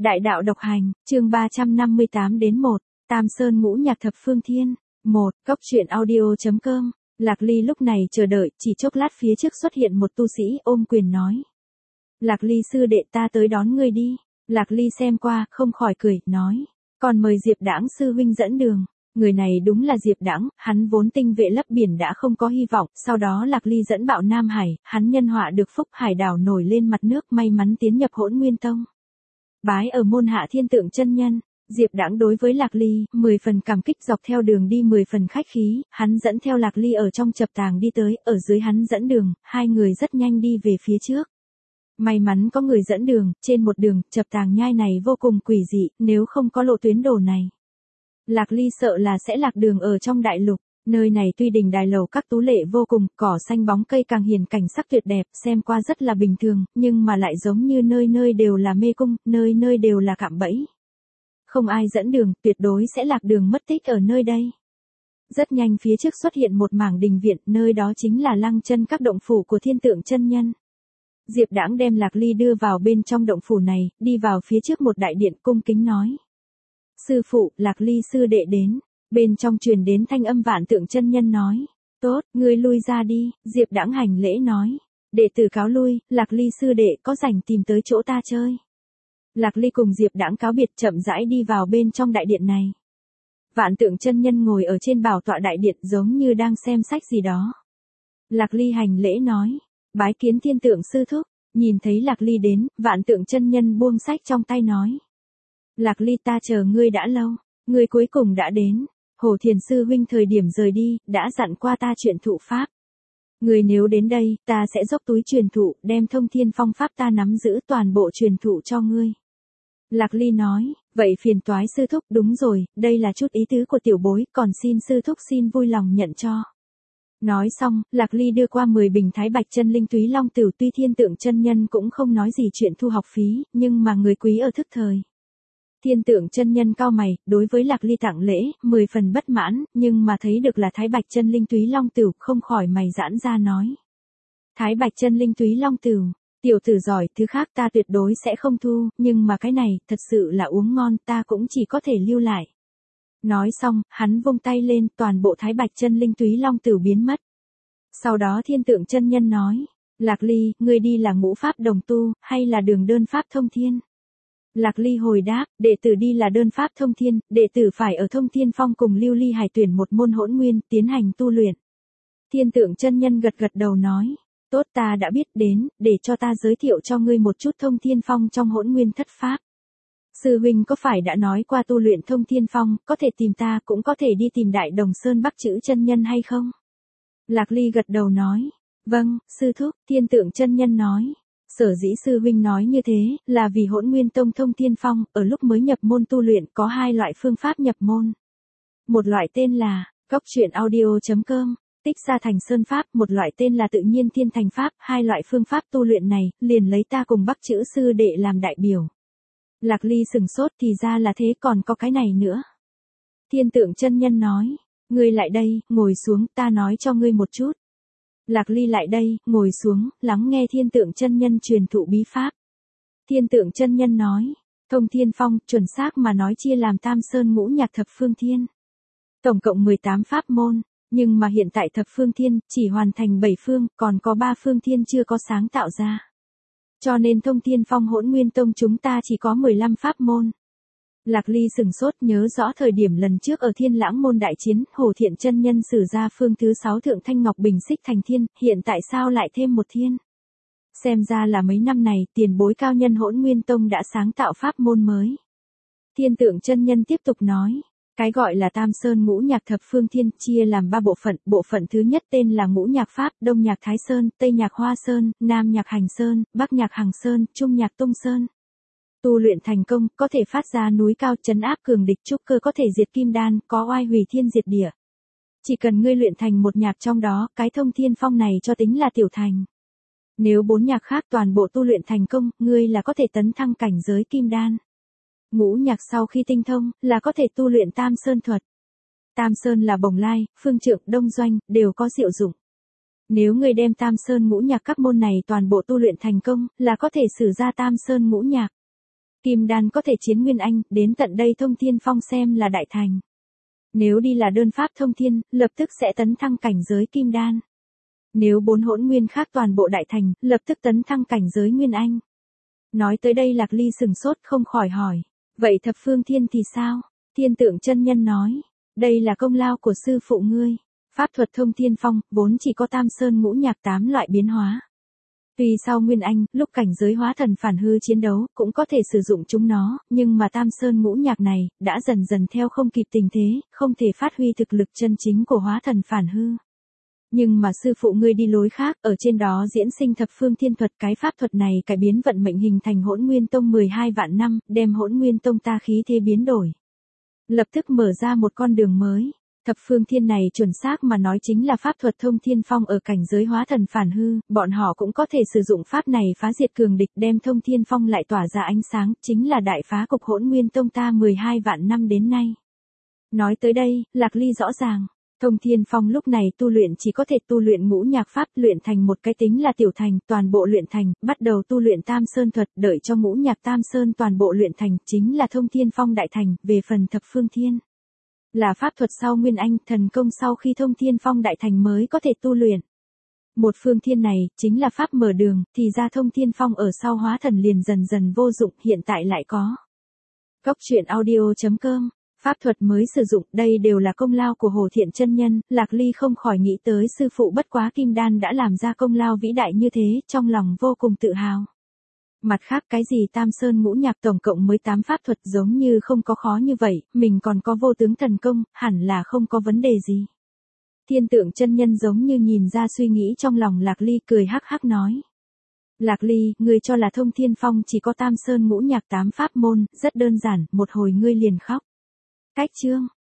Đại đạo độc hành, chương 358 đến 1, Tam Sơn ngũ nhạc thập phương thiên. 1. Cốc truyện audio.com. Lạc Ly lúc này chờ đợi, chỉ chốc lát phía trước xuất hiện một tu sĩ ôm quyền nói. Lạc Ly sư đệ, ta tới đón ngươi đi. Lạc Ly xem qua, không khỏi cười, nói. Còn mời Diệp Đãng sư huynh dẫn đường. Người này đúng là Diệp Đãng, hắn vốn tinh vệ lấp biển đã không có hy vọng, sau đó Lạc Ly dẫn bạo Nam Hải, hắn nhân họa được phúc, hải đảo nổi lên mặt nước, may mắn tiến nhập Hỗn Nguyên Tông. Bái ở môn hạ Thiên Tượng chân nhân. Diệp Đãng đối với Lạc Ly, 10 phần cảm kích, dọc theo đường đi 10 phần khách khí, hắn dẫn theo Lạc Ly ở trong chập tàng đi tới, ở dưới hắn dẫn đường, hai người rất nhanh đi về phía trước. May mắn có người dẫn đường, trên một đường, chập tàng nhai này vô cùng quỷ dị, nếu không có lộ tuyến đồ này. Lạc Ly sợ là sẽ lạc đường ở trong đại lục. Nơi này tuy đình đài lầu các tú lệ vô cùng, cỏ xanh bóng cây càng hiền cảnh sắc tuyệt đẹp, xem qua rất là bình thường, nhưng mà lại giống như nơi nơi đều là mê cung, nơi nơi đều là cạm bẫy. Không ai dẫn đường, tuyệt đối sẽ lạc đường mất tích ở nơi đây. Rất nhanh phía trước xuất hiện một mảng đình viện, nơi đó chính là lăng chân các động phủ của Thiên Tượng chân nhân. Diệp Đãng đem Lạc Ly đưa vào bên trong động phủ này, đi vào phía trước một đại điện cung kính nói. Sư phụ, Lạc Ly sư đệ đến. Bên trong truyền đến thanh âm Vạn Tượng chân nhân nói. Tốt, ngươi lui ra đi. Diệp Đãng hành lễ nói. Đệ tử cáo lui, Lạc Ly sư đệ có rảnh tìm tới chỗ ta chơi. Lạc Ly cùng Diệp Đãng cáo biệt, chậm rãi đi vào bên trong đại điện này. Vạn Tượng chân nhân ngồi ở trên bảo tọa đại điện giống như đang xem sách gì đó. Lạc Ly hành lễ nói. Bái kiến Thiên Tượng sư thúc. Nhìn thấy Lạc Ly đến, Vạn Tượng chân nhân buông sách trong tay nói. Lạc Ly, ta chờ ngươi đã lâu. Ngươi cuối cùng đã đến. Hồ Thiền sư huynh thời điểm rời đi, đã dặn qua ta chuyện thụ pháp. Ngươi nếu đến đây, ta sẽ dốc túi truyền thụ, đem thông thiên phong pháp ta nắm giữ toàn bộ truyền thụ cho ngươi. Lạc Ly nói, vậy phiền toái sư thúc, đúng rồi, đây là chút ý tứ của tiểu bối, còn xin sư thúc xin vui lòng nhận cho. Nói xong, Lạc Ly đưa qua 10 bình thái bạch chân linh túy long tửu, tuy Thiên Tượng chân nhân cũng không nói gì chuyện thu học phí, nhưng mà người quý ở thức thời. Thiên Tượng chân nhân cau mày, đối với Lạc Ly tặng lễ, 10 phần bất mãn, nhưng mà thấy được là thái bạch chân linh túy long tửu, không khỏi mày giãn ra nói. Thái bạch chân linh túy long tửu, tiểu tử giỏi, thứ khác ta tuyệt đối sẽ không thu, nhưng mà cái này, thật sự là uống ngon, ta cũng chỉ có thể lưu lại. Nói xong, hắn vung tay lên, toàn bộ thái bạch chân linh túy long tửu biến mất. Sau đó Thiên Tượng chân nhân nói, Lạc Ly, ngươi đi là ngũ pháp đồng tu, hay là đường đơn pháp thông thiên? Lạc Ly hồi đáp, đệ tử đi là đơn pháp thông thiên, đệ tử phải ở Thông Thiên Phong cùng Lưu Ly Hải tuyển một môn hỗn nguyên, tiến hành tu luyện. Thiên Tượng chân nhân gật gật đầu nói, tốt, ta đã biết, đến, để cho ta giới thiệu cho ngươi một chút Thông Thiên Phong trong hỗn nguyên thất pháp. Sư huynh có phải đã nói qua tu luyện Thông Thiên Phong, có thể tìm ta, cũng có thể đi tìm Đại Đồng Sơn Bắc Chữ chân nhân hay không? Lạc Ly gật đầu nói, vâng, sư thúc. Thiên Tượng chân nhân nói. Sở dĩ sư huynh nói như thế, là vì Hỗn Nguyên Tông Thông Thiên Phong, ở lúc mới nhập môn tu luyện có hai loại phương pháp nhập môn. Một loại tên là, cốc truyện audio.com, tích xa thành sơn pháp, một loại tên là tự nhiên thiên thành pháp, hai loại phương pháp tu luyện này, liền lấy ta cùng Bắc Chữ sư đệ làm đại biểu. Lạc Ly sừng sốt, thì ra là thế, còn có cái này nữa. Thiên Tượng chân nhân nói, ngươi lại đây, ngồi xuống, ta nói cho ngươi một chút. Lạc Ly lại đây, ngồi xuống, lắng nghe Thiên Tượng chân nhân truyền thụ bí pháp. Thiên Tượng chân nhân nói, Thông Thiên Phong, chuẩn xác mà nói chia làm Tam Sơn ngũ nhạc thập phương thiên. Tổng cộng 18 pháp môn, nhưng mà hiện tại thập phương thiên, chỉ hoàn thành 7 phương, còn có 3 phương thiên chưa có sáng tạo ra. Cho nên Thông Thiên Phong Hỗn Nguyên Tông chúng ta chỉ có 15 pháp môn. Lạc Ly sừng sốt, nhớ rõ thời điểm lần trước ở Thiên Lãng môn đại chiến, Hồ Thiện chân nhân sử ra phương thứ 6 Thượng Thanh Ngọc Bình xích thành thiên, hiện tại sao lại thêm một thiên? Xem ra là mấy năm này, tiền bối cao nhân Hỗn Nguyên Tông đã sáng tạo pháp môn mới. Thiên Tượng chân nhân tiếp tục nói, cái gọi là Tam Sơn ngũ nhạc thập phương thiên, chia làm 3 bộ phận thứ nhất tên là ngũ nhạc pháp, đông nhạc Thái Sơn, tây nhạc Hoa Sơn, nam nhạc Hành Sơn, bắc nhạc Hằng Sơn, trung nhạc Tung Sơn. Tu luyện thành công, có thể phát ra núi cao, trấn áp cường địch, trúc cơ có thể diệt kim đan, có oai hủy thiên diệt địa. Chỉ cần ngươi luyện thành một nhạc trong đó, cái Thông Thiên Phong này cho tính là tiểu thành. Nếu 4 nhạc khác toàn bộ tu luyện thành công, ngươi là có thể tấn thăng cảnh giới kim đan. Ngũ nhạc sau khi tinh thông, là có thể tu luyện Tam Sơn thuật. Tam Sơn là Bồng Lai, Phương Trượng, Đông Doanh, đều có diệu dụng. Nếu ngươi đem Tam Sơn ngũ nhạc các môn này toàn bộ tu luyện thành công, là có thể sử ra Tam Sơn ngũ nhạc. Kim đan có thể chiến Nguyên Anh, đến tận đây Thông Thiên Phong xem là đại thành. Nếu đi là đơn pháp thông thiên, lập tức sẽ tấn thăng cảnh giới Kim đan. Nếu 4 hỗn nguyên khác toàn bộ đại thành, lập tức tấn thăng cảnh giới Nguyên Anh. Nói tới đây Lạc Ly sừng sốt không khỏi hỏi. Vậy thập phương thiên thì sao? Thiên Tượng chân nhân nói. Đây là công lao của sư phụ ngươi. Pháp thuật Thông Thiên Phong, vốn chỉ có tam sơn ngũ nhạc 8 loại biến hóa. Tuy sau Nguyên Anh, lúc cảnh giới hóa thần phản hư chiến đấu, cũng có thể sử dụng chúng nó, nhưng mà tam sơn ngũ nhạc này, đã dần dần theo không kịp tình thế, không thể phát huy thực lực chân chính của hóa thần phản hư. Nhưng mà sư phụ ngươi đi lối khác, ở trên đó diễn sinh thập phương thiên thuật, cái pháp thuật này cải biến vận mệnh hình thành Hỗn Nguyên Tông 12 vạn năm, đem Hỗn Nguyên Tông ta khí thế biến đổi. Lập tức mở ra một con đường mới. Thập phương thiên này chuẩn xác mà nói chính là pháp thuật Thông Thiên Phong ở cảnh giới hóa thần phản hư, bọn họ cũng có thể sử dụng pháp này phá diệt cường địch, đem Thông Thiên Phong lại tỏa ra ánh sáng, chính là đại phá cục Hỗn Nguyên Tông ta 12 vạn năm đến nay. Nói tới đây, Lạc Ly rõ ràng, Thông Thiên Phong lúc này tu luyện chỉ có thể tu luyện ngũ nhạc pháp, luyện thành một cái tính là tiểu thành, toàn bộ luyện thành, bắt đầu tu luyện tam sơn thuật, đợi cho ngũ nhạc tam sơn toàn bộ luyện thành, chính là Thông Thiên Phong đại thành, về phần thập phương thiên. Là pháp thuật sau Nguyên Anh, thần công sau khi Thông Thiên Phong đại thành mới có thể tu luyện. Một phương thiên này, chính là pháp mở đường, thì ra Thông Thiên Phong ở sau hóa thần liền dần dần vô dụng, hiện tại lại có. Cốc truyện audio.com, pháp thuật mới sử dụng, đây đều là công lao của Hồ Thiện chân nhân, Lạc Ly không khỏi nghĩ tới sư phụ bất quá kim đan đã làm ra công lao vĩ đại như thế, trong lòng vô cùng tự hào. Mặt khác cái gì tam sơn ngũ nhạc tổng cộng mới 8 pháp thuật giống như không có khó như vậy, mình còn có vô tướng thần công, hẳn là không có vấn đề gì. Thiên Tượng chân nhân giống như nhìn ra suy nghĩ trong lòng Lạc Ly, cười hắc hắc nói. Lạc Ly, ngươi cho là Thông Thiên Phong chỉ có tam sơn ngũ nhạc 8 pháp môn, rất đơn giản, một hồi ngươi liền khóc. Cách chương.